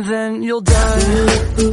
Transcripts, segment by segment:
and then you'll die.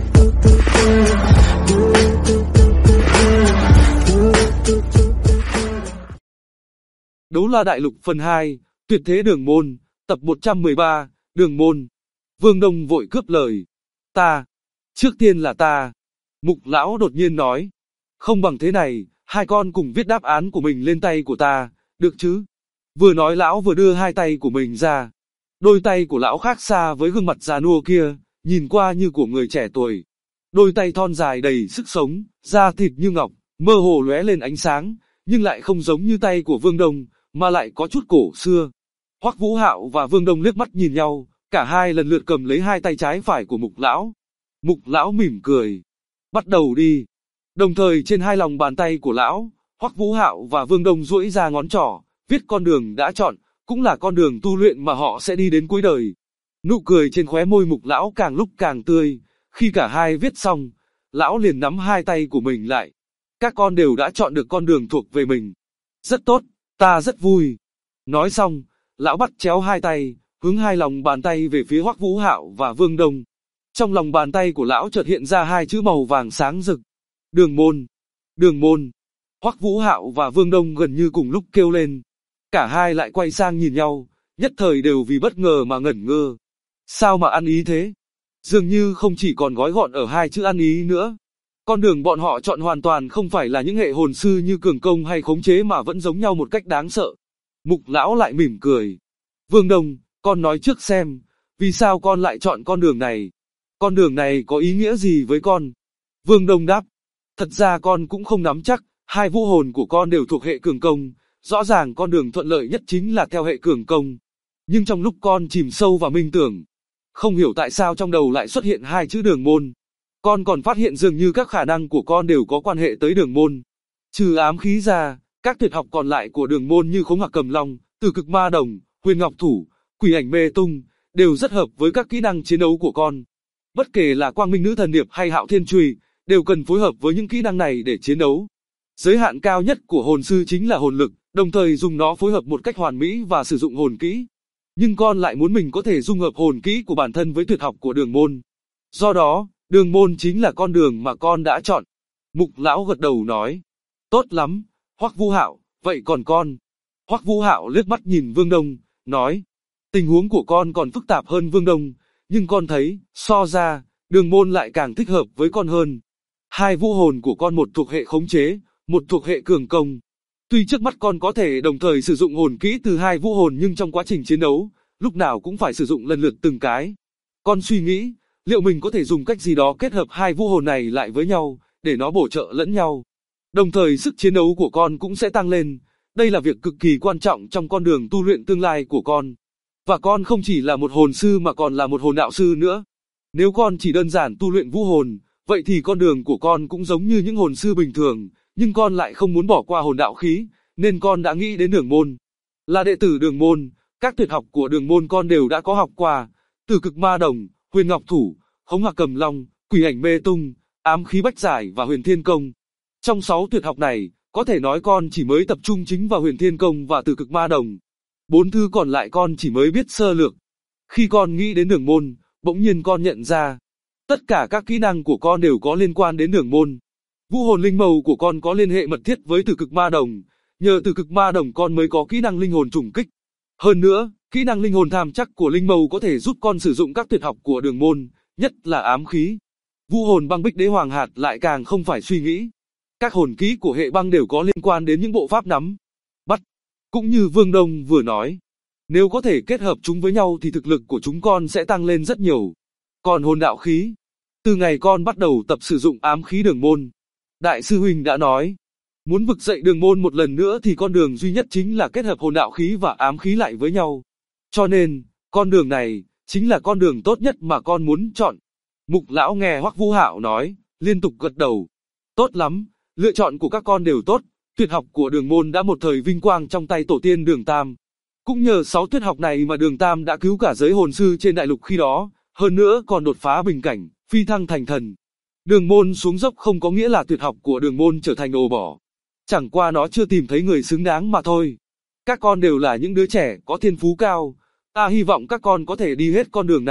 Đấu La Đại Lục phần 2, Tuyệt Thế Đường Môn, tập 113, Đường Môn. Vương Đông vội cướp lời. Ta, trước tiên là ta. Mục lão đột nhiên nói. Không bằng thế này, hai con cùng viết đáp án của mình lên tay của ta, được chứ? Vừa nói lão vừa đưa hai tay của mình ra. Đôi tay của lão khác xa với gương mặt già nua kia, nhìn qua như của người trẻ tuổi. Đôi tay thon dài đầy sức sống, da thịt như ngọc, mơ hồ lóe lên ánh sáng, nhưng lại không giống như tay của Vương Đông, mà lại có chút cổ xưa. Hoắc Vũ Hạo và Vương Đông liếc mắt nhìn nhau, cả hai lần lượt cầm lấy hai tay trái phải của Mục lão. Mục lão mỉm cười. Bắt đầu đi. Đồng thời trên hai lòng bàn tay của lão, Hoắc Vũ Hạo và Vương Đông duỗi ra ngón trỏ, viết con đường đã chọn, cũng là con đường tu luyện mà họ sẽ đi đến cuối đời. Nụ cười trên khóe môi Mục lão càng lúc càng tươi, khi cả hai viết xong, lão liền nắm hai tay của mình lại. Các con đều đã chọn được con đường thuộc về mình. Rất tốt, ta rất vui. Nói xong, lão bắt chéo hai tay, hướng hai lòng bàn tay về phía Hoắc Vũ Hạo và Vương Đông. Trong lòng bàn tay của lão chợt hiện ra hai chữ màu vàng sáng rực. Đường môn. Đường môn. Hoắc Vũ Hạo và Vương Đông gần như cùng lúc kêu lên. Cả hai lại quay sang nhìn nhau, nhất thời đều vì bất ngờ mà ngẩn ngơ. Sao mà ăn ý thế? Dường như không chỉ còn gói gọn ở hai chữ ăn ý nữa. Con đường bọn họ chọn hoàn toàn không phải là những hệ hồn sư như cường công hay khống chế mà vẫn giống nhau một cách đáng sợ. Mục lão lại mỉm cười. Vương Đông, con nói trước xem, vì sao con lại chọn con đường này? Con đường này có ý nghĩa gì với con? Vương Đông đáp. Thật ra con cũng không nắm chắc, hai vũ hồn của con đều thuộc hệ cường công, rõ ràng con đường thuận lợi nhất chính là theo hệ cường công. Nhưng trong lúc con chìm sâu vào minh tưởng, không hiểu tại sao trong đầu lại xuất hiện hai chữ đường môn. Con còn phát hiện dường như các khả năng của con đều có quan hệ tới đường môn. Trừ ám khí ra, các tuyệt học còn lại của đường môn như khống hạc cầm long, từ cực ma đồng, huyền ngọc thủ, quỷ ảnh mê tung, đều rất hợp với các kỹ năng chiến đấu của con. Bất kể là quang minh nữ thần điệp hay hạo thiên chùy, đều cần phối hợp với những kỹ năng này để chiến đấu. Giới hạn cao nhất của hồn sư chính là hồn lực, đồng thời dùng nó phối hợp một cách hoàn mỹ và sử dụng hồn kỹ. Nhưng con lại muốn mình có thể dung hợp hồn kỹ của bản thân với tuyệt học của đường môn. Do đó, đường môn chính là con đường mà con đã chọn. Mục lão gật đầu nói. Tốt lắm, Hoắc Vũ Hạo, vậy còn con? Hoắc Vũ Hạo liếc mắt nhìn Vương Đông, nói. Tình huống của con còn phức tạp hơn Vương Đông, nhưng con thấy, so ra, đường môn lại càng thích hợp với con hơn. Hai vũ hồn của con một thuộc hệ khống chế, một thuộc hệ cường công. Tuy trước mắt con có thể đồng thời sử dụng hồn kỹ từ hai vũ hồn nhưng trong quá trình chiến đấu, lúc nào cũng phải sử dụng lần lượt từng cái. Con suy nghĩ, liệu mình có thể dùng cách gì đó kết hợp hai vũ hồn này lại với nhau, để nó bổ trợ lẫn nhau. Đồng thời sức chiến đấu của con cũng sẽ tăng lên. Đây là việc cực kỳ quan trọng trong con đường tu luyện tương lai của con. Và con không chỉ là một hồn sư mà còn là một hồn đạo sư nữa. Nếu con chỉ đơn giản tu luyện vũ hồn, vậy thì con đường của con cũng giống như những hồn sư bình thường, nhưng con lại không muốn bỏ qua hồn đạo khí, nên con đã nghĩ đến đường môn. Là đệ tử đường môn, các tuyệt học của đường môn con đều đã có học qua, từ cực ma đồng, huyền ngọc thủ, khống hạc cầm long, quỷ ảnh mê tung, ám khí bách giải và huyền thiên công. Trong 6 tuyệt học này, có thể nói con chỉ mới tập trung chính vào huyền thiên công và từ cực ma đồng. 4 thứ còn lại con chỉ mới biết sơ lược. Khi con nghĩ đến đường môn, bỗng nhiên con nhận ra, tất cả các kỹ năng của con đều có liên quan đến đường môn. Vũ hồn linh mâu của con có liên hệ mật thiết với từ cực ma đồng, nhờ từ cực ma đồng con mới có kỹ năng linh hồn trùng kích. Hơn nữa, kỹ năng linh hồn tham chắc của linh mâu có thể giúp con sử dụng các tuyệt học của đường môn, nhất là ám khí. Vũ hồn băng bích đế hoàng hạt lại càng không phải suy nghĩ. Các hồn kỹ của hệ băng đều có liên quan đến những bộ pháp nắm, bắt. Cũng như Vương Đông vừa nói, nếu có thể kết hợp chúng với nhau thì thực lực của chúng con sẽ tăng lên rất nhiều. Còn hồn đạo khí, từ ngày con bắt đầu tập sử dụng ám khí đường môn, Đại sư huynh đã nói, muốn vực dậy đường môn một lần nữa thì con đường duy nhất chính là kết hợp hồn đạo khí và ám khí lại với nhau. Cho nên, con đường này, chính là con đường tốt nhất mà con muốn chọn. Mục lão nghe Hoắc Vũ Hạo nói, liên tục gật đầu. Tốt lắm, lựa chọn của các con đều tốt, tuyệt học của đường môn đã một thời vinh quang trong tay tổ tiên Đường Tam. Cũng nhờ 6 tuyệt học này mà Đường Tam đã cứu cả giới hồn sư trên đại lục khi đó, hơn nữa còn đột phá bình cảnh, phi thăng thành thần. Đường môn xuống dốc không có nghĩa là tuyệt học của đường môn trở thành ồ bỏ. Chẳng qua nó chưa tìm thấy người xứng đáng mà thôi. Các con đều là những đứa trẻ có thiên phú cao. Ta hy vọng các con có thể đi hết con đường này,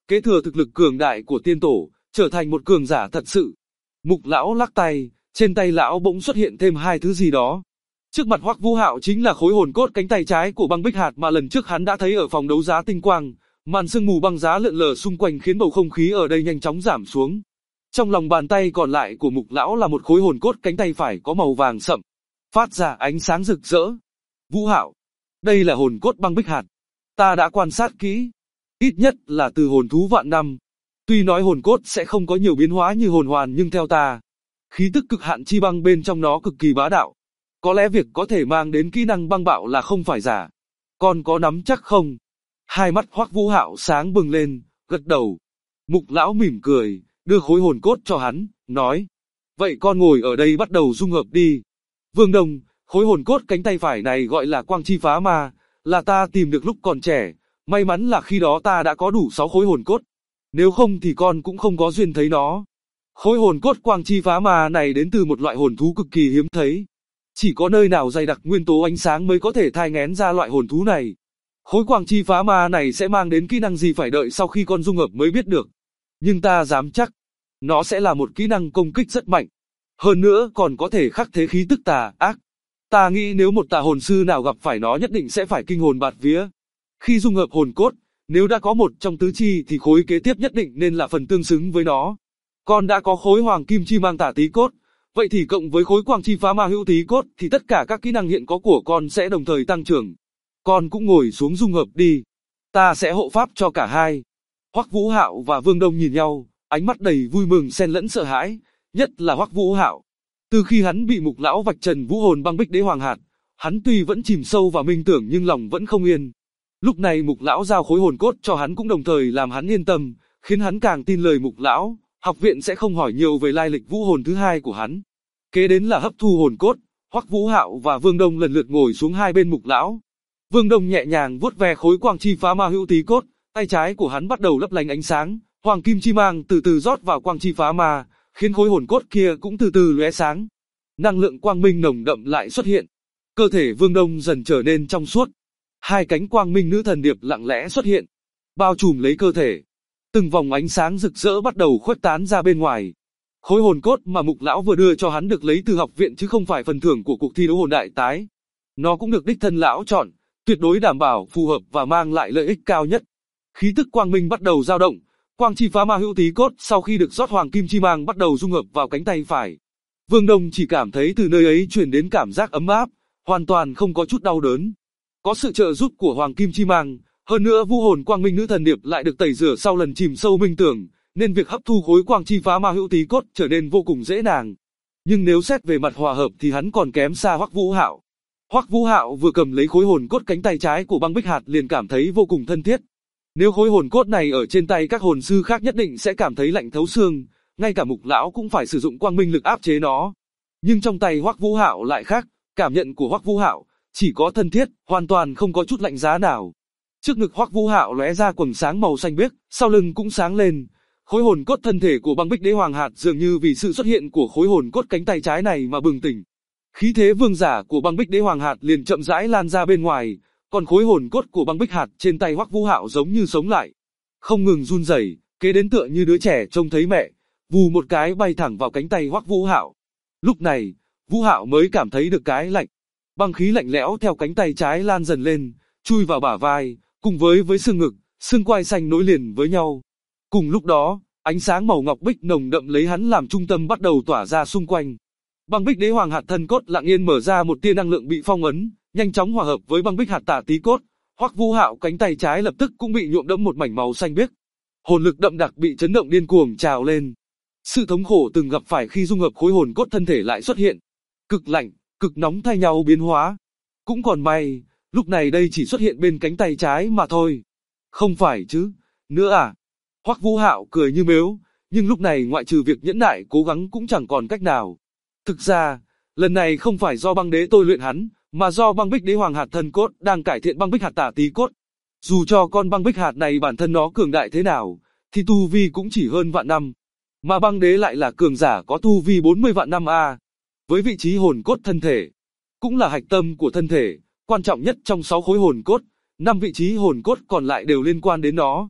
kế thừa thực lực cường đại của tiên tổ, trở thành một cường giả thật sự. Mục lão lắc tay, trên tay lão bỗng xuất hiện thêm hai thứ gì đó. Trước mặt Hoắc Vũ Hạo chính là khối hồn cốt cánh tay trái của Băng Bích Hạt mà lần trước hắn đã thấy ở phòng đấu giá tinh quang. Màn sương mù băng giá lượn lờ xung quanh khiến bầu không khí ở đây nhanh chóng giảm xuống. Trong lòng bàn tay còn lại của Mục lão là một khối hồn cốt cánh tay phải có màu vàng sậm, phát ra ánh sáng rực rỡ. Vũ Hạo, đây là hồn cốt Băng Bích Hạt. Ta đã quan sát kỹ, ít nhất là từ hồn thú vạn năm. Tuy nói hồn cốt sẽ không có nhiều biến hóa như hồn hoàn nhưng theo ta, khí tức cực hạn chi băng bên trong nó cực kỳ bá đạo. Có lẽ việc có thể mang đến kỹ năng băng bạo là không phải giả. Con có nắm chắc không? Hai mắt Hoắc Vũ Hạo sáng bừng lên, gật đầu. Mục lão mỉm cười, đưa khối hồn cốt cho hắn, nói. Vậy con ngồi ở đây bắt đầu dung hợp đi. Vương Đông, khối hồn cốt cánh tay phải này gọi là Quang Chi Phá Ma, là ta tìm được lúc còn trẻ. May mắn là khi đó ta đã có đủ 6 khối hồn cốt. Nếu không thì con cũng không có duyên thấy nó. Khối hồn cốt Quang Chi Phá Ma này đến từ một loại hồn thú cực kỳ hiếm thấy. Chỉ có nơi nào dày đặc nguyên tố ánh sáng mới có thể thai nghén ra loại hồn thú này. Khối Quang Chi Phá Ma này sẽ mang đến kỹ năng gì phải đợi sau khi con dung hợp mới biết được. Nhưng ta dám chắc, nó sẽ là một kỹ năng công kích rất mạnh. Hơn nữa còn có thể khắc thế khí tức tà ác. Ta nghĩ nếu một tà hồn sư nào gặp phải nó nhất định sẽ phải kinh hồn bạt vía. Khi dung hợp hồn cốt, nếu đã có một trong tứ chi thì khối kế tiếp nhất định nên là phần tương xứng với nó. Con đã có khối Hoàng Kim Chi Mang Tà Tí Cốt, vậy thì cộng với khối Quang Chi Phá Ma Hữu Tí Cốt thì tất cả các kỹ năng hiện có của con sẽ đồng thời tăng trưởng. Con cũng ngồi xuống dung hợp đi. Ta sẽ hộ pháp cho cả hai. Hoắc Vũ Hạo và Vương Đông nhìn nhau, ánh mắt đầy vui mừng xen lẫn sợ hãi, nhất là Hoắc Vũ Hạo. Từ khi hắn bị Mục lão vạch trần vũ hồn Băng Bích Đế Hoàng Hạt, hắn tuy vẫn chìm sâu vào minh tưởng nhưng lòng vẫn không yên. Lúc này Mục lão giao khối hồn cốt cho hắn cũng đồng thời làm hắn yên tâm, khiến hắn càng tin lời Mục lão, học viện sẽ không hỏi nhiều về lai lịch vũ hồn thứ hai của hắn. Kế đến là hấp thu hồn cốt, Hoắc Vũ Hạo và Vương Đông lần lượt ngồi xuống hai bên Mục lão. Vương Đông nhẹ nhàng vuốt ve khối Quang Chi Phá Ma Hữu Tí Cốt, tay trái của hắn bắt đầu lấp lánh ánh sáng, Hoàng Kim Chi Mang từ từ rót vào Quang Chi Phá Ma, khiến khối hồn cốt kia cũng từ từ lóe sáng. Năng lượng quang minh nồng đậm lại xuất hiện. Cơ thể Vương Đông dần trở nên trong suốt. Hai cánh quang minh nữ thần điệp lặng lẽ xuất hiện, bao trùm lấy cơ thể. Từng vòng ánh sáng rực rỡ bắt đầu khuếch tán ra bên ngoài. Khối hồn cốt mà Mục lão vừa đưa cho hắn được lấy từ học viện chứ không phải phần thưởng của cuộc thi đấu hồn đại tái. Nó cũng được đích thân lão chọn, tuyệt đối đảm bảo phù hợp và mang lại lợi ích cao nhất. Khí tức quang minh bắt đầu dao động, Quang Chi Phá Ma Hữu Tí Cốt sau khi được rót Hoàng Kim Chi Mang bắt đầu dung hợp vào cánh tay phải. Vương Đông chỉ cảm thấy từ nơi ấy truyền đến cảm giác ấm áp, hoàn toàn không có chút đau đớn. Có sự trợ giúp của Hoàng Kim Chi Mang, hơn nữa vũ hồn quang minh nữ thần điệp lại được tẩy rửa sau lần chìm sâu minh tưởng, nên việc hấp thu khối Quang Chi Phá Ma Hữu Tí Cốt trở nên vô cùng dễ dàng. Nhưng nếu xét về mặt hòa hợp thì hắn còn kém xa Hoắc Vũ Hạo. Hoắc Vũ Hạo vừa cầm lấy khối hồn cốt cánh tay trái của Băng Bích Hạt liền cảm thấy vô cùng thân thiết. Nếu khối hồn cốt này ở trên tay các hồn sư khác nhất định sẽ cảm thấy lạnh thấu xương, ngay cả Mục lão cũng phải sử dụng quang minh lực áp chế nó. Nhưng trong tay Hoắc Vũ Hạo lại khác, cảm nhận của Hoắc Vũ Hạo chỉ có thân thiết, hoàn toàn không có chút lạnh giá nào. Trước ngực Hoắc Vũ Hạo lóe ra quầng sáng màu xanh biếc, sau lưng cũng sáng lên. Khối hồn cốt thân thể của Băng Bích Đế Hoàng Hạt dường như vì sự xuất hiện của khối hồn cốt cánh tay trái này mà bừng tỉnh. Khí thế vương giả của Băng Bích Đế Hoàng Hạt liền chậm rãi lan ra bên ngoài, còn khối hồn cốt của Băng Bích Hạt trên tay Hoắc Vũ Hạo giống như sống lại, không ngừng run rẩy, kế đến tựa như đứa trẻ trông thấy mẹ, vù một cái bay thẳng vào cánh tay Hoắc Vũ Hạo. Lúc này, Vũ Hạo mới cảm thấy được cái lạnh. Băng khí lạnh lẽo theo cánh tay trái lan dần lên, chui vào bả vai, cùng với xương ngực, xương quai xanh nối liền với nhau. Cùng lúc đó, ánh sáng màu ngọc bích nồng đậm lấy hắn làm trung tâm bắt đầu tỏa ra xung quanh. Băng Bích Đế Hoàng Hạt thân cốt lặng yên mở ra một tia năng lượng bị phong ấn, nhanh chóng hòa hợp với Băng Bích Hạt Tà Tí Cốt. Hoắc Vũ Hạo cánh tay trái lập tức cũng bị nhuộm đẫm một mảnh màu xanh biếc. Hồn lực đậm đặc bị chấn động điên cuồng trào lên. Sự thống khổ từng gặp phải khi dung hợp khối hồn cốt thân thể lại xuất hiện. Cực lạnh, cực nóng thay nhau biến hóa. Cũng còn may, lúc này đây chỉ xuất hiện bên cánh tay trái mà thôi. Không phải chứ, nữa à? Hoắc Vũ Hạo cười như mếu, nhưng lúc này ngoại trừ việc nhẫn nại cố gắng cũng chẳng còn cách nào. Thực ra, lần này không phải do băng đế tôi luyện hắn, mà do Băng Bích Đế Hoàng Hạt thân cốt đang cải thiện Băng Bích Hạt Tà Tí Cốt. Dù cho con băng bích hạt này bản thân nó cường đại thế nào, thì tu vi cũng chỉ hơn vạn năm. Mà băng đế lại là cường giả có tu vi 40 vạn năm a. Với vị trí hồn cốt thân thể, cũng là hạch tâm của thân thể, quan trọng nhất trong 6 khối hồn cốt, 5 vị trí hồn cốt còn lại đều liên quan đến nó.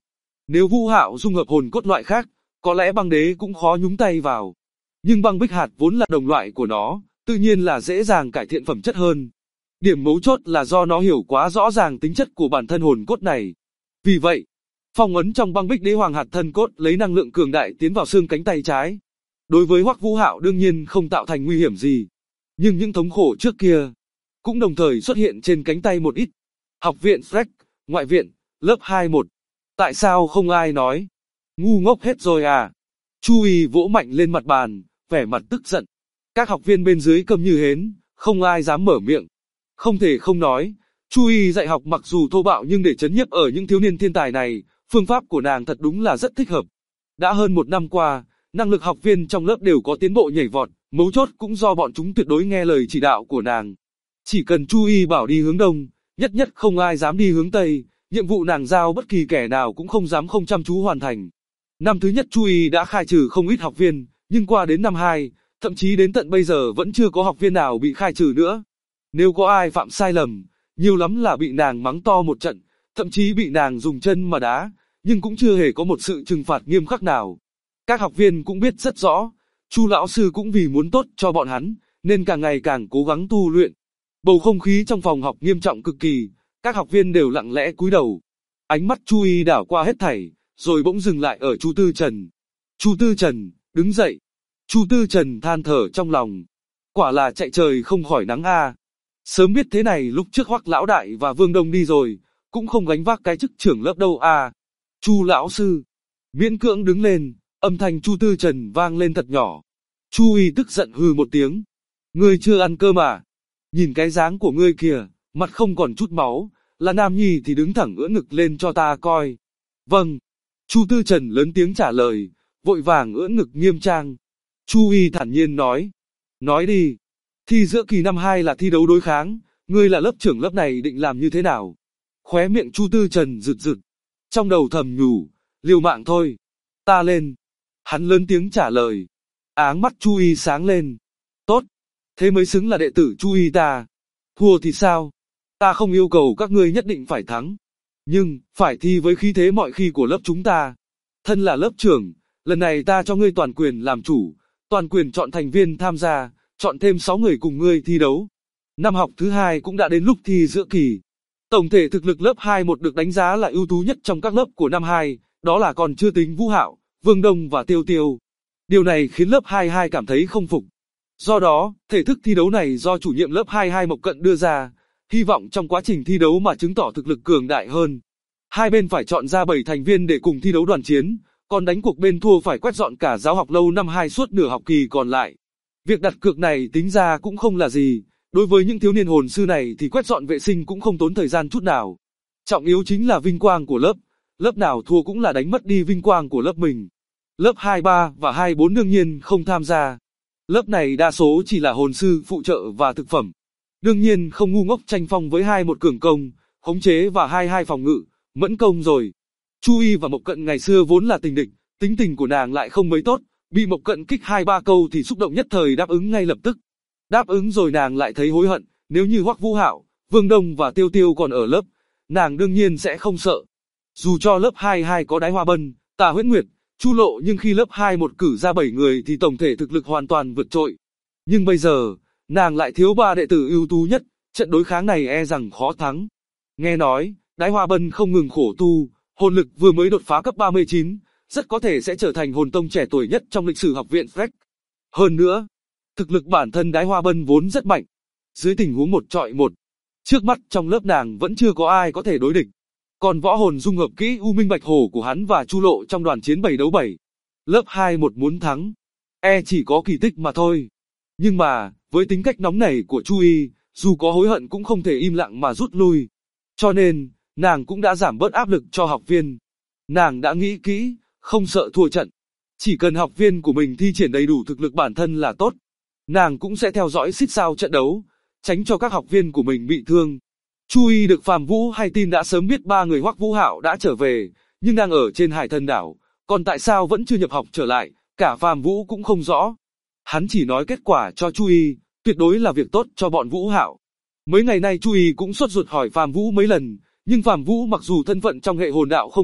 Nếu Vũ Hạo dung hợp hồn cốt loại khác, có lẽ băng đế cũng khó nhúng tay vào. Nhưng băng bích hạt vốn là đồng loại của nó, tự nhiên là dễ dàng cải thiện phẩm chất hơn. Điểm mấu chốt là do nó hiểu quá rõ ràng tính chất của bản thân hồn cốt này. Vì vậy, phong ấn trong băng bích đế hoàng hạt thân cốt lấy năng lượng cường đại tiến vào xương cánh tay trái. Đối với Hoắc Vũ Hạo đương nhiên không tạo thành nguy hiểm gì. Nhưng những thống khổ trước kia cũng đồng thời xuất hiện trên cánh tay một ít. Học viện Freck, ngoại viện, lớp 21. Tại sao không ai nói? Ngu ngốc hết rồi à? Chu Y vỗ mạnh lên mặt bàn, vẻ mặt tức giận. Các học viên bên dưới câm như hến, không ai dám mở miệng. Không thể không nói, Chu Y dạy học mặc dù thô bạo nhưng để trấn nhiếp ở những thiếu niên thiên tài này, phương pháp của nàng thật đúng là rất thích hợp. Đã hơn 1 năm qua, năng lực học viên trong lớp đều có tiến bộ nhảy vọt, mấu chốt cũng do bọn chúng tuyệt đối nghe lời chỉ đạo của nàng. Chỉ cần Chu Y bảo đi hướng đông, nhất nhất không ai dám đi hướng tây, nhiệm vụ nàng giao bất kỳ kẻ nào cũng không dám không chăm chú hoàn thành. Năm thứ nhất Chu Y đã khai trừ không ít học viên, nhưng qua đến năm 2, thậm chí đến tận bây giờ vẫn chưa có học viên nào bị khai trừ nữa. Nếu có ai phạm sai lầm, nhiều lắm là bị nàng mắng to một trận, thậm chí bị nàng dùng chân mà đá, nhưng cũng chưa hề có một sự trừng phạt nghiêm khắc nào. Các học viên cũng biết rất rõ, Chu lão sư cũng vì muốn tốt cho bọn hắn, nên càng ngày càng cố gắng tu luyện. Bầu không khí trong phòng học nghiêm trọng cực kỳ, các học viên đều lặng lẽ cúi đầu. Ánh mắt Chu Y đảo qua hết thảy, rồi bỗng dừng lại ở Chu Tư Trần. Chu Tư Trần, đứng dậy. Chu Tư Trần than thở trong lòng. Quả là chạy trời không khỏi nắng a. Sớm biết thế này lúc trước Hoắc lão đại và Vương Đông đi rồi, cũng không gánh vác cái chức trưởng lớp đâu a. Chu lão sư, miễn cưỡng đứng lên, âm thanh Chu Tư Trần vang lên thật nhỏ. Chu Y tức giận hừ một tiếng. Ngươi chưa ăn cơm à? Nhìn cái dáng của ngươi kìa, mặt không còn chút máu, là nam nhi thì đứng thẳng ưỡn ngực lên cho ta coi. Vâng. Chu Tư Trần lớn tiếng trả lời, vội vàng ưỡn ngực nghiêm trang. Chu Y thản nhiên nói. Nói đi. Thi giữa kỳ năm 2 là thi đấu đối kháng, ngươi là lớp trưởng lớp này định làm như thế nào? Khóe miệng Chu Tư Trần rực rực. Trong đầu thầm nhủ, liều mạng thôi. Ta lên. Hắn lớn tiếng trả lời. Áng mắt Chu Y sáng lên. Tốt. Thế mới xứng là đệ tử Chu Y ta. Thua thì sao? Ta không yêu cầu các ngươi nhất định phải thắng. Nhưng, phải thi với khí thế mọi khi của lớp chúng ta. Thân là lớp trưởng, lần này ta cho ngươi toàn quyền làm chủ, toàn quyền chọn thành viên tham gia, chọn thêm 6 người cùng ngươi thi đấu. Năm học thứ 2 cũng đã đến lúc thi giữa kỳ. Tổng thể thực lực lớp 21 được đánh giá là ưu tú nhất trong các lớp của năm 2, đó là còn chưa tính Vũ Hạo, Vương Đông và Tiêu Tiêu. Điều này khiến lớp 22 cảm thấy không phục. Do đó, thể thức thi đấu này do chủ nhiệm lớp 22 Mộc Cận đưa ra, hy vọng trong quá trình thi đấu mà chứng tỏ thực lực cường đại hơn. Hai bên phải chọn ra 7 thành viên để cùng thi đấu đoàn chiến, còn đánh cuộc bên thua phải quét dọn cả giáo học lâu năm 2 suốt nửa học kỳ còn lại. Việc đặt cược này tính ra cũng không là gì, đối với những thiếu niên hồn sư này thì quét dọn vệ sinh cũng không tốn thời gian chút nào. Trọng yếu chính là vinh quang của lớp nào thua cũng là đánh mất đi vinh quang của lớp mình. Lớp 23 và 24 đương nhiên không tham gia. Lớp này đa số chỉ là hồn sư phụ trợ và thực phẩm. Đương nhiên không ngu ngốc tranh phong với 21 cường công, khống chế và 22 phòng ngự, mẫn công rồi. Chu Y và Mộc Cận ngày xưa vốn là tình địch, tính tình của nàng lại không mấy tốt, bị Mộc Cận kích 2-3 câu thì xúc động nhất thời đáp ứng ngay lập tức. Đáp ứng rồi nàng lại thấy hối hận, nếu như Hoắc Vũ Hạo, Vương Đông và Tiêu Tiêu còn ở lớp, nàng đương nhiên sẽ không sợ. Dù cho lớp 22 có Đái Hoa Bân, Tà Huyễn Nguyệt, Chu Lộ nhưng khi lớp 21 cử ra 7 người thì tổng thể thực lực hoàn toàn vượt trội. Nhưng bây giờ, nàng lại thiếu 3 đệ tử ưu tú nhất, trận đối kháng này e rằng khó thắng. Nghe nói, Đái Hoa Bân không ngừng khổ tu, hồn lực vừa mới đột phá cấp 39, rất có thể sẽ trở thành hồn tông trẻ tuổi nhất trong lịch sử học viện Freck. Hơn nữa, thực lực bản thân Đái Hoa Bân vốn rất mạnh. Dưới tình huống 1 chọi 1, trước mắt trong lớp nàng vẫn chưa có ai có thể đối địch. Còn võ hồn dung hợp kỹ U Minh Bạch Hổ của hắn và Chu Lộ trong đoàn chiến 7 đấu 7. Lớp 21 muốn thắng, chỉ có kỳ tích mà thôi. Nhưng mà, với tính cách nóng nảy của Chu Y, dù có hối hận cũng không thể im lặng mà rút lui. Cho nên, nàng cũng đã giảm bớt áp lực cho học viên. Nàng đã nghĩ kỹ, không sợ thua trận. Chỉ cần học viên của mình thi triển đầy đủ thực lực bản thân là tốt. Nàng cũng sẽ theo dõi xít sao trận đấu, tránh cho các học viên của mình bị thương. Chu Y được Phàm Vũ hay tin đã sớm biết 3 người Hoắc Vũ Hạo đã trở về, nhưng đang ở trên Hải Thần đảo, còn tại sao vẫn chưa nhập học trở lại, cả Phàm Vũ cũng không rõ. Hắn chỉ nói kết quả cho Chu Y, tuyệt đối là việc tốt cho bọn Vũ Hạo. Mấy ngày nay Chu Y cũng sốt ruột hỏi Phàm Vũ mấy lần, nhưng Phàm Vũ mặc dù thân phận trong hệ hồn đạo không thấp,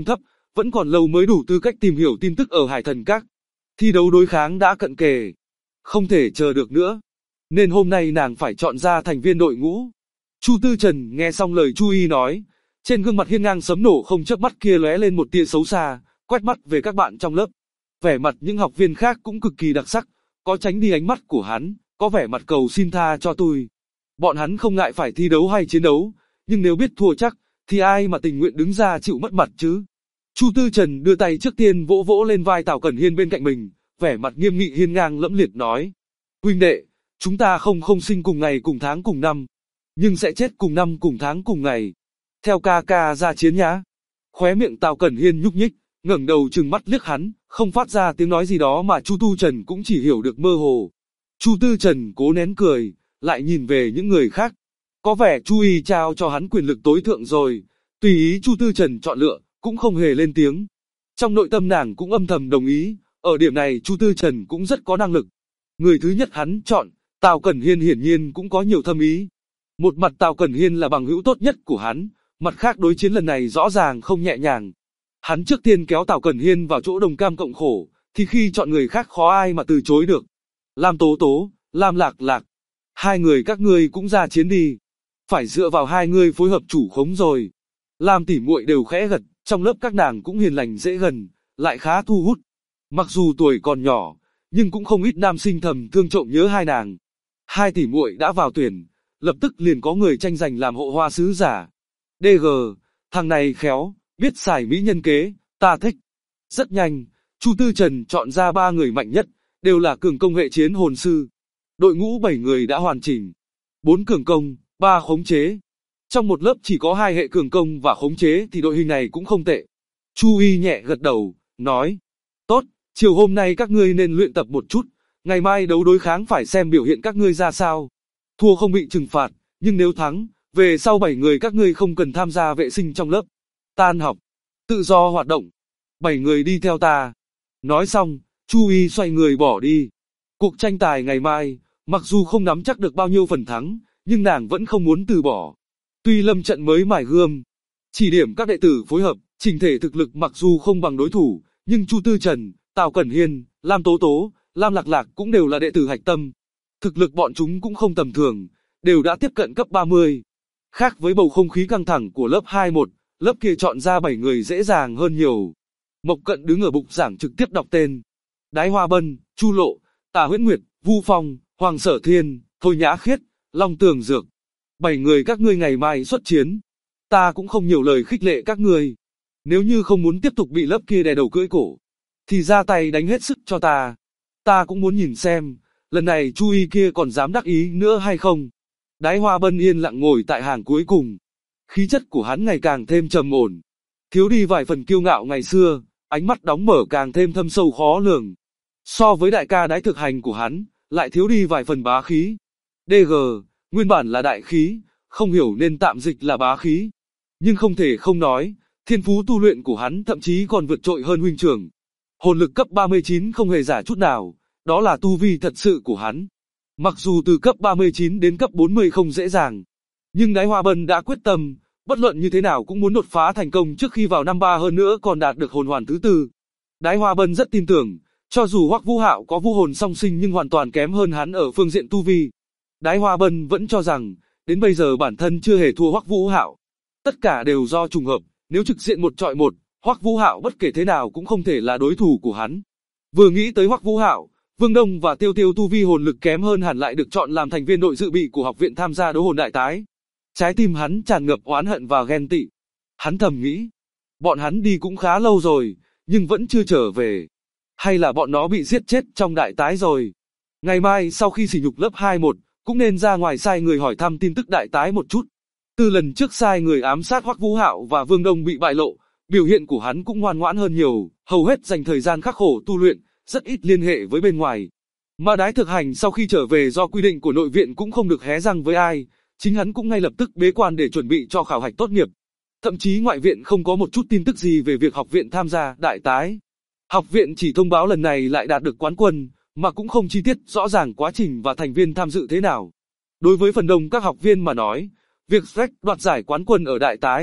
vẫn còn lâu mới đủ tư cách tìm hiểu tin tức ở Hải Thần Các. Thi đấu đối kháng đã cận kề, không thể chờ được nữa, nên hôm nay nàng phải chọn ra thành viên đội ngũ. Chu Tư Trần nghe xong lời Chu Y nói, trên gương mặt hiên ngang sấm nổ không chớp mắt kia lóe lên một tia xấu xa, quét mắt về các bạn trong lớp. Vẻ mặt những học viên khác cũng cực kỳ đặc sắc, có tránh đi ánh mắt của hắn, có vẻ mặt cầu xin tha cho tôi. Bọn hắn không ngại phải thi đấu hay chiến đấu, nhưng nếu biết thua chắc, thì ai mà tình nguyện đứng ra chịu mất mặt chứ. Chu Tư Trần đưa tay trước tiên vỗ vỗ lên vai Tào Cẩn Hiên bên cạnh mình, vẻ mặt nghiêm nghị hiên ngang lẫm liệt nói: huynh đệ, chúng ta không sinh cùng ngày cùng tháng cùng năm, nhưng sẽ chết cùng năm cùng tháng cùng ngày. Theo ca ca ra chiến nhá. Khóe miệng Tào Cẩn Hiên nhúc nhích, ngẩng đầu trừng mắt liếc hắn, không phát ra tiếng nói gì đó mà Chu Tư Trần cũng chỉ hiểu được mơ hồ. Chu Tư Trần cố nén cười, lại nhìn về những người khác. Có vẻ Chu Y trao cho hắn quyền lực tối thượng rồi, tùy ý Chu Tư Trần chọn lựa, cũng không hề lên tiếng. Trong nội tâm nàng cũng âm thầm đồng ý, ở điểm này Chu Tư Trần cũng rất có năng lực. Người thứ nhất hắn chọn, Tào Cẩn Hiên hiển nhiên cũng có nhiều thâm ý. Một mặt Tào Cẩn Hiên là bằng hữu tốt nhất của hắn, mặt khác đối chiến lần này rõ ràng không nhẹ nhàng. Hắn trước tiên kéo Tào Cẩn Hiên vào chỗ đồng cam cộng khổ, thì khi chọn người khác khó ai mà từ chối được. Lam Tố Tố, Lam Lạc Lạc, hai người các ngươi cũng ra chiến đi. Phải dựa vào hai người phối hợp chủ khống rồi. Lam tỉ muội đều khẽ gật, trong lớp các nàng cũng hiền lành dễ gần, lại khá thu hút. Mặc dù tuổi còn nhỏ, nhưng cũng không ít nam sinh thầm thương trộm nhớ hai nàng. Hai tỷ muội đã vào tuyển, lập tức liền có người tranh giành làm hộ hoa sứ giả. DG, thằng này khéo, biết xài mỹ nhân kế, ta thích. Rất nhanh, Chu Tư Trần chọn ra 3 người mạnh nhất, đều là cường công hệ chiến hồn sư. Đội ngũ 7 người đã hoàn chỉnh. 4 cường công, 3 khống chế. Trong một lớp chỉ có 2 hệ cường công và khống chế thì đội hình này cũng không tệ. Chu Y nhẹ gật đầu, nói: tốt, chiều hôm nay các ngươi nên luyện tập một chút, ngày mai đấu đối kháng phải xem biểu hiện các ngươi ra sao. Thua không bị trừng phạt, nhưng nếu thắng, về sau 7 người các ngươi không cần tham gia vệ sinh trong lớp. Tan học, tự do hoạt động. 7 người đi theo ta. Nói xong, Chu Y xoay người bỏ đi. Cuộc tranh tài ngày mai, mặc dù không nắm chắc được bao nhiêu phần thắng, nhưng nàng vẫn không muốn từ bỏ. Tuy lâm trận mới mài gươm, chỉ điểm các đệ tử phối hợp, chỉnh thể thực lực mặc dù không bằng đối thủ, nhưng Chu Tư Trần, Tào Cẩn Hiên, Lam Tố Tố, Lam Lạc Lạc cũng đều là đệ tử hạch tâm. Thực lực bọn chúng cũng không tầm thường, đều đã tiếp cận cấp 30. Khác với bầu không khí căng thẳng của lớp 21, lớp kia chọn ra 7 người dễ dàng hơn nhiều. Mộc Cận đứng ở bục giảng trực tiếp đọc tên. Đái Hoa Bân, Chu Lộ, Tả Huyễn Nguyệt, Vu Phong, Hoàng Sở Thiên, Thôi Nhã Khiết, Long Tường Dược. 7 người các ngươi ngày mai xuất chiến. Ta cũng không nhiều lời khích lệ các ngươi. Nếu như không muốn tiếp tục bị lớp kia đè đầu cưỡi cổ, thì ra tay đánh hết sức cho ta. Ta cũng muốn nhìn xem, lần này Chu Y kia còn dám đắc ý nữa hay không. Đái Hoa Bân yên lặng ngồi tại hàng cuối cùng. Khí chất của hắn ngày càng thêm trầm ổn. Thiếu đi vài phần kiêu ngạo ngày xưa, ánh mắt đóng mở càng thêm thâm sâu khó lường. So với đại ca Đái Thực Hành của hắn, lại thiếu đi vài phần bá khí. DG, nguyên bản là đại khí, không hiểu nên tạm dịch là bá khí. Nhưng không thể không nói, thiên phú tu luyện của hắn thậm chí còn vượt trội hơn huynh trưởng. Hồn lực cấp 39 không hề giả chút nào, đó là tu vi thật sự của hắn. Mặc dù từ cấp 39 đến cấp 40 không dễ dàng, nhưng Đái Hoa Bân đã quyết tâm, bất luận như thế nào cũng muốn đột phá thành công trước khi vào năm 3 hơn nữa còn đạt được hồn hoàn thứ 4. Đái Hoa Bân rất tin tưởng, cho dù Hoắc Vũ Hạo có vũ hồn song sinh nhưng hoàn toàn kém hơn hắn ở phương diện tu vi. Đái Hoa Bân vẫn cho rằng, đến bây giờ bản thân chưa hề thua Hoắc Vũ Hạo. Tất cả đều do trùng hợp, nếu trực diện một chọi một, Hoắc Vũ Hạo bất kể thế nào cũng không thể là đối thủ của hắn. Vừa nghĩ tới Hoắc Vũ Hạo, Vương Đông và Tiêu Tiêu tu vi hồn lực kém hơn hẳn lại được chọn làm thành viên đội dự bị của học viện tham gia đấu hồn đại tái. Trái tim hắn tràn ngập oán hận và ghen tị. Hắn thầm nghĩ, bọn hắn đi cũng khá lâu rồi, nhưng vẫn chưa trở về. Hay là bọn nó bị giết chết trong đại tái rồi. Ngày mai sau khi sỉ nhục lớp 21, cũng nên ra ngoài sai người hỏi thăm tin tức đại tái một chút. Từ lần trước sai người ám sát Hoắc Vũ Hạo và Vương Đông bị bại lộ, biểu hiện của hắn cũng ngoan ngoãn hơn nhiều, hầu hết dành thời gian khắc khổ tu luyện, rất ít liên hệ với bên ngoài. Mà Đái Thực Hành sau khi trở về do quy định của nội viện cũng không được hé răng với ai, chính hắn cũng ngay lập tức bế quan để chuẩn bị cho khảo hạch tốt nghiệp. Thậm chí ngoại viện không có một chút tin tức gì về việc học viện tham gia đại tái. Học viện chỉ thông báo lần này lại đạt được quán quân, mà cũng không chi tiết rõ ràng quá trình và thành viên tham dự thế nào. Đối với phần đông các học viên mà nói, việc Shrek đoạt giải quán quân ở đại tái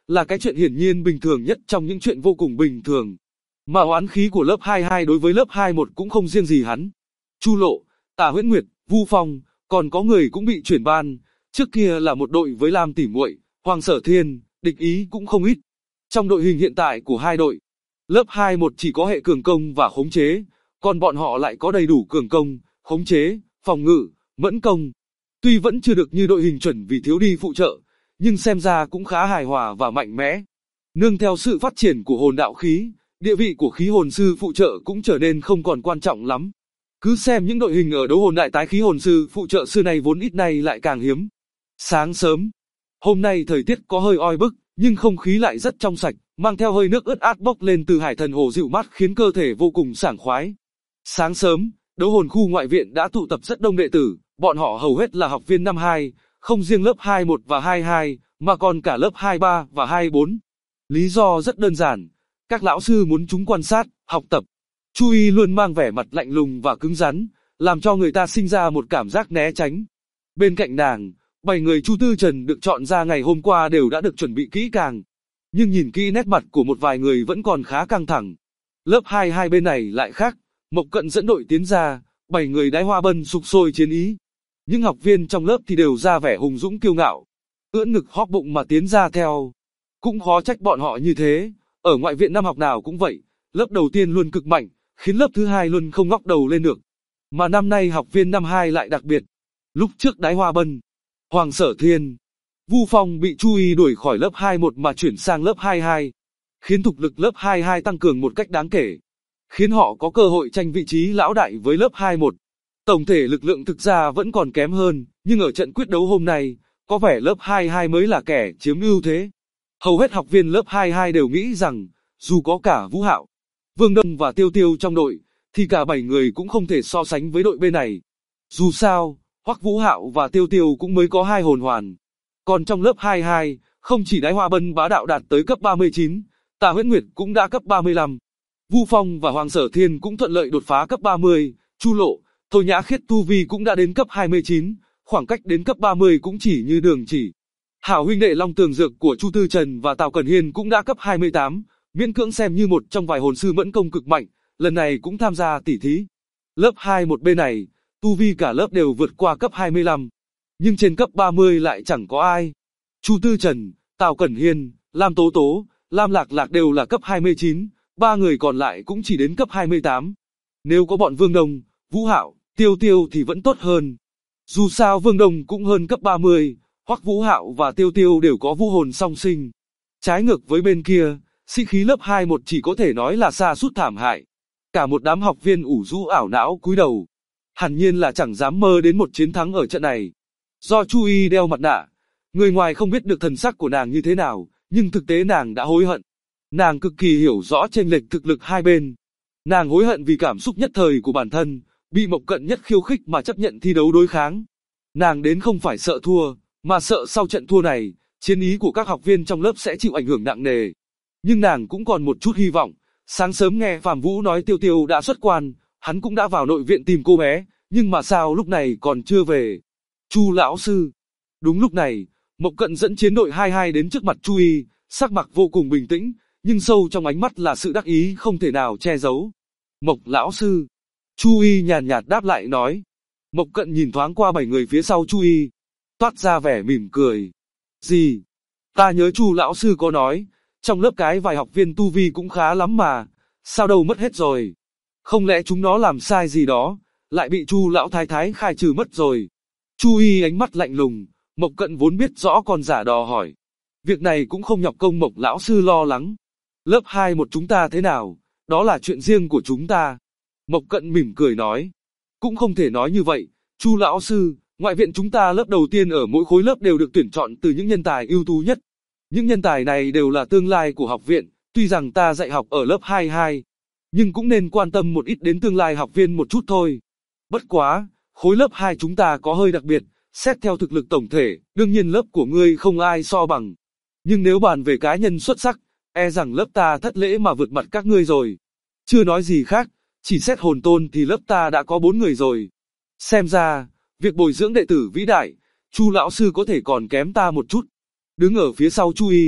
là cái chuyện hiển nhiên bình thường nhất trong những chuyện vô cùng bình thường. Mà oán khí của lớp 22 đối với lớp 21 cũng không riêng gì hắn. Chu Lộ, Tả Huyễn Nguyệt, Vu Phong, còn có người cũng bị chuyển ban, trước kia là một đội với Lam Tỷ Muội, Hoàng Sở Thiên, địch ý cũng không ít. Trong đội hình hiện tại của hai đội, lớp 21 chỉ có hệ cường công và khống chế, còn bọn họ lại có đầy đủ cường công, khống chế, phòng ngự, mẫn công. Tuy vẫn chưa được như đội hình chuẩn vì thiếu đi phụ trợ, nhưng xem ra cũng khá hài hòa và mạnh mẽ. Nương theo sự phát triển của hồn đạo khí, địa vị của khí hồn sư phụ trợ cũng trở nên không còn quan trọng lắm. Cứ xem những đội hình ở đấu hồn đại tái khí hồn sư phụ trợ xưa này vốn ít nay lại càng hiếm. Sáng sớm, hôm nay thời tiết có hơi oi bức, nhưng không khí lại rất trong sạch, mang theo hơi nước ướt át bốc lên từ hải thần hồ dịu mát khiến cơ thể vô cùng sảng khoái. Sáng sớm, đấu hồn khu ngoại viện đã tụ tập rất đông đệ tử, bọn họ hầu hết là học viên năm 2, không riêng lớp 21 và 22, mà còn cả lớp 23 và 24. Lý do rất đơn giản, các lão sư muốn chúng quan sát, học tập. Chu Y luôn mang vẻ mặt lạnh lùng và cứng rắn, làm cho người ta sinh ra một cảm giác né tránh. Bên cạnh nàng, 7 người Chu Tư Trần được chọn ra ngày hôm qua đều đã được chuẩn bị kỹ càng. Nhưng nhìn kỹ nét mặt của một vài người vẫn còn khá căng thẳng. Lớp 22 bên này lại khác, Mộc Cận dẫn đội tiến ra, 7 người đái hoa bân sục sôi chiến ý. Những học viên trong lớp thì đều ra vẻ hùng dũng kiêu ngạo, ưỡn ngực hóp bụng mà tiến ra theo. Cũng khó trách bọn họ như thế, ở ngoại viện năm học nào cũng vậy, lớp đầu tiên luôn cực mạnh, khiến lớp thứ hai luôn không ngóc đầu lên được. Mà năm nay học viên năm 2 lại đặc biệt. Lúc trước đái hoa bân, Hoàng Sở Thiên, Vu Phong bị Chu Y đuổi khỏi lớp 21 mà chuyển sang lớp 22, khiến thực lực lớp 22 tăng cường một cách đáng kể, khiến họ có cơ hội tranh vị trí lão đại với lớp 21. Tổng thể lực lượng thực ra vẫn còn kém hơn, nhưng ở trận quyết đấu hôm nay, có vẻ lớp 22 mới là kẻ chiếm ưu thế. Hầu hết học viên lớp 22 đều nghĩ rằng, dù có cả Vũ Hạo, Vương Đông và Tiêu Tiêu trong đội, thì cả 7 người cũng không thể so sánh với đội bên này. Dù sao, Hoắc Vũ Hạo và Tiêu Tiêu cũng mới có 2 hồn hoàn. Còn trong lớp 22, không chỉ đái hoa bân bá đạo đạt tới cấp 39, Tà Huyễn Nguyệt cũng đã cấp 35. Vu Phong và Hoàng Sở Thiên cũng thuận lợi đột phá cấp 30, Chu Lộ, Thôi Nhã Khiết tu vi cũng đã đến cấp 29, khoảng cách đến cấp 30 cũng chỉ như đường chỉ. Hảo huynh đệ Long Tường Dược của Chu Tư Trần và Tào Cẩn Hiên cũng đã cấp 28, miễn cưỡng xem như một trong vài hồn sư mẫn công cực mạnh, lần này cũng tham gia tỉ thí. Lớp 21 bên này, tu vi cả lớp đều vượt qua cấp 25, nhưng trên cấp 30 lại chẳng có ai. Chu Tư Trần, Tào Cẩn Hiên, Lam Tố Tố, Lam Lạc Lạc đều là cấp 29, 3 người còn lại cũng chỉ đến cấp 28. Nếu có bọn Vương Đông, Vũ Hạo, Tiêu Tiêu thì vẫn tốt hơn. Dù sao Vương Đông cũng hơn cấp 30, Hoắc Vũ Hạo và Tiêu Tiêu đều có vũ hồn song sinh. Trái ngược với bên kia, sĩ khí lớp 21 chỉ có thể nói là sa sút thảm hại. Cả một đám học viên ủ rũ ảo não cúi đầu. Hẳn nhiên là chẳng dám mơ đến một chiến thắng ở trận này. Do Chu Y đeo mặt nạ, người ngoài không biết được thần sắc của nàng như thế nào, nhưng thực tế nàng đã hối hận. Nàng cực kỳ hiểu rõ chênh lệch thực lực hai bên. Nàng hối hận vì cảm xúc nhất thời của bản thân, bị Mộc Cận Nhất khiêu khích mà chấp nhận thi đấu đối kháng. Nàng đến không phải sợ thua, mà sợ sau trận thua này, chiến ý của các học viên trong lớp sẽ chịu ảnh hưởng nặng nề. Nhưng nàng cũng còn một chút hy vọng. Sáng sớm nghe Phạm Vũ nói Tiêu Tiêu đã xuất quan, hắn cũng đã vào nội viện tìm cô bé, nhưng mà sao lúc này còn chưa về? Chu lão sư. Đúng lúc này, Mộc Cận dẫn chiến đội 22 đến trước mặt Chu Y, sắc mặt vô cùng bình tĩnh, nhưng sâu trong ánh mắt là sự đắc ý không thể nào che giấu. Mộc lão sư. Chu Y nhàn nhạt đáp lại nói. Mộc Cận nhìn thoáng qua 7 người phía sau Chu Y, toát ra vẻ mỉm cười. Gì? Ta nhớ Chu lão sư có nói, trong lớp cái vài học viên tu vi cũng khá lắm mà, sao đâu mất hết rồi? Không lẽ chúng nó làm sai gì đó, lại bị Chu lão thái thái khai trừ mất rồi? Chu Y ánh mắt lạnh lùng, Mộc Cận vốn biết rõ còn giả đò hỏi. Việc này cũng không nhọc công Mộc lão sư lo lắng. Lớp 21 chúng ta thế nào, đó là chuyện riêng của chúng ta. Mộc Cận mỉm cười nói. Cũng không thể nói như vậy, Chu lão sư, ngoại viện chúng ta lớp đầu tiên ở mỗi khối lớp đều được tuyển chọn từ những nhân tài ưu tú nhất. Những nhân tài này đều là tương lai của học viện, tuy rằng ta dạy học ở lớp 22, nhưng cũng nên quan tâm một ít đến tương lai học viên một chút thôi. Bất quá, khối lớp 2 chúng ta có hơi đặc biệt, xét theo thực lực tổng thể, đương nhiên lớp của ngươi không ai so bằng. Nhưng nếu bàn về cá nhân xuất sắc, e rằng lớp ta thất lễ mà vượt mặt các ngươi rồi. Chưa nói gì khác, chỉ xét hồn tôn thì lớp ta đã có 4 người rồi. Xem ra, việc bồi dưỡng đệ tử vĩ đại, Chu lão sư có thể còn kém ta một chút. Đứng ở phía sau Chu Y,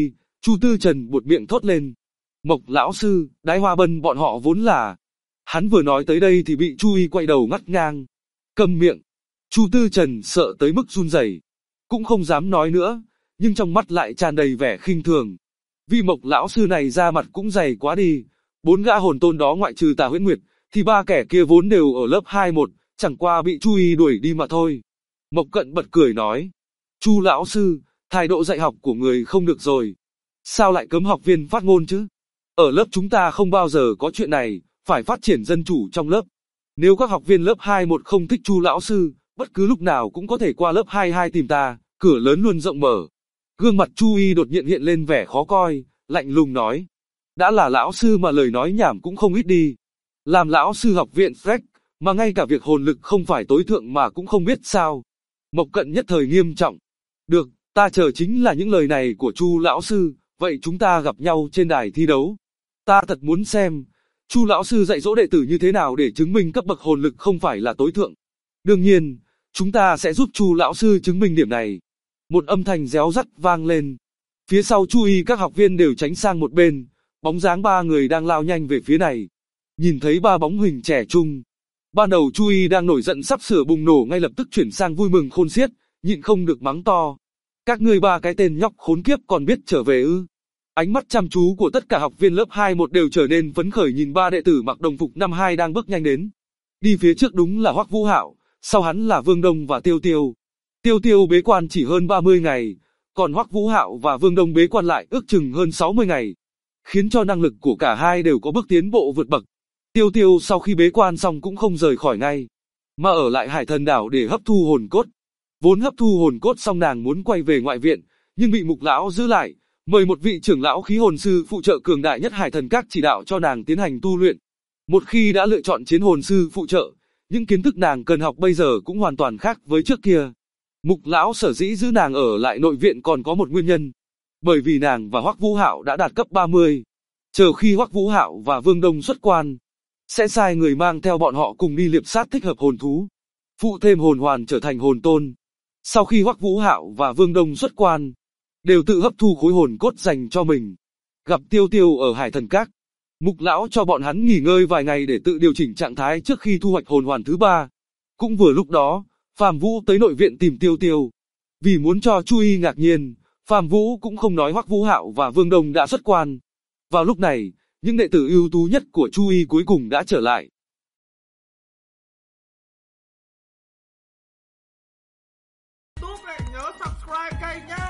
Chu Tư Trần buột miệng thốt lên. Mộc lão sư, Đái Hoa Bân bọn họ vốn là... Hắn vừa nói tới đây thì bị Chu Y quay đầu ngắt ngang. Câm miệng. Chu Tư Trần sợ tới mức run rẩy, cũng không dám nói nữa, nhưng trong mắt lại tràn đầy vẻ khinh thường. Vị Mộc lão sư này ra mặt cũng dày quá đi. 4 gã hồn tôn đó ngoại trừ Tà Huyễn Nguyệt, thì 3 kẻ kia vốn đều ở lớp 2-1, chẳng qua bị Chu Y đuổi đi mà thôi. Mộc Cận bật cười nói. Chu lão sư, thái độ dạy học của người không được rồi. Sao lại cấm học viên phát ngôn chứ? Ở lớp chúng ta không bao giờ có chuyện này, phải phát triển dân chủ trong lớp. Nếu các học viên lớp 2-1 không thích Chu lão sư, bất cứ lúc nào cũng có thể qua lớp 2-2 tìm ta, cửa lớn luôn rộng mở. Gương mặt Chu Y đột nhiên hiện lên vẻ khó coi, lạnh lùng nói. Đã là lão sư mà lời nói nhảm cũng không ít đi. Làm lão sư học viện Freck, mà ngay cả việc hồn lực không phải tối thượng mà cũng không biết sao. Mộc Cận nhất thời nghiêm trọng. Được, ta chờ chính là những lời này của Chu lão sư, vậy chúng ta gặp nhau trên đài thi đấu. Ta thật muốn xem, Chu lão sư dạy dỗ đệ tử như thế nào để chứng minh cấp bậc hồn lực không phải là tối thượng. Đương nhiên, chúng ta sẽ giúp Chu lão sư chứng minh điểm này. Một âm thanh réo rắt vang lên. Phía sau Chu Y các học viên đều tránh sang một bên, bóng dáng 3 người đang lao nhanh về phía này. Nhìn thấy 3 bóng hình trẻ trung. Ban đầu Chu Y đang nổi giận sắp sửa bùng nổ ngay lập tức chuyển sang vui mừng khôn xiết, nhịn không được mắng to. Các ngươi 3 cái tên nhóc khốn kiếp còn biết trở về ư? Ánh mắt chăm chú của tất cả học viên lớp 2-1 đều trở nên phấn khởi nhìn 3 đệ tử mặc đồng phục năm 2 đang bước nhanh đến. Đi phía trước đúng là Hoắc Vũ Hạo, sau hắn là Vương Đông và Tiêu Tiêu. Tiêu Tiêu bế quan chỉ hơn 30 ngày, còn Hoắc Vũ Hạo và Vương Đông bế quan lại ước chừng hơn 60 ngày, khiến cho năng lực của cả hai đều có bước tiến bộ vượt bậc. Tiêu Tiêu sau khi bế quan xong cũng không rời khỏi ngay, mà ở lại Hải Thần Đảo để hấp thu hồn cốt. Vốn hấp thu hồn cốt xong nàng muốn quay về ngoại viện, nhưng bị Mục lão giữ lại, mời một vị trưởng lão khí hồn sư phụ trợ cường đại nhất Hải Thần Các chỉ đạo cho nàng tiến hành tu luyện. Một khi đã lựa chọn chiến hồn sư phụ trợ, những kiến thức nàng cần học bây giờ cũng hoàn toàn khác với trước kia. Mục lão sở dĩ giữ nàng ở lại nội viện còn có một nguyên nhân, bởi vì nàng và Hoắc Vũ Hạo đã đạt cấp 30. Chờ khi Hoắc Vũ Hạo và Vương Đông xuất quan, sẽ sai người mang theo bọn họ cùng đi liệp sát thích hợp hồn thú, phụ thêm hồn hoàn trở thành hồn tôn. Sau khi Hoắc Vũ Hạo và Vương Đông xuất quan, đều tự hấp thu khối hồn cốt dành cho mình. Gặp Tiêu Tiêu ở Hải Thần Các, Mục lão cho bọn hắn nghỉ ngơi vài ngày để tự điều chỉnh trạng thái trước khi thu hoạch hồn hoàn thứ 3. Cũng vừa lúc đó, Phàm Vũ tới nội viện tìm Tiêu Tiêu. Vì muốn cho Chu Y ngạc nhiên, Phàm Vũ cũng không nói Hoắc Vũ Hạo và Vương Đông đã xuất quan. Vào lúc này, những đệ tử ưu tú nhất của Chu Y cuối cùng đã trở lại. Nhớ subscribe kênh nhé.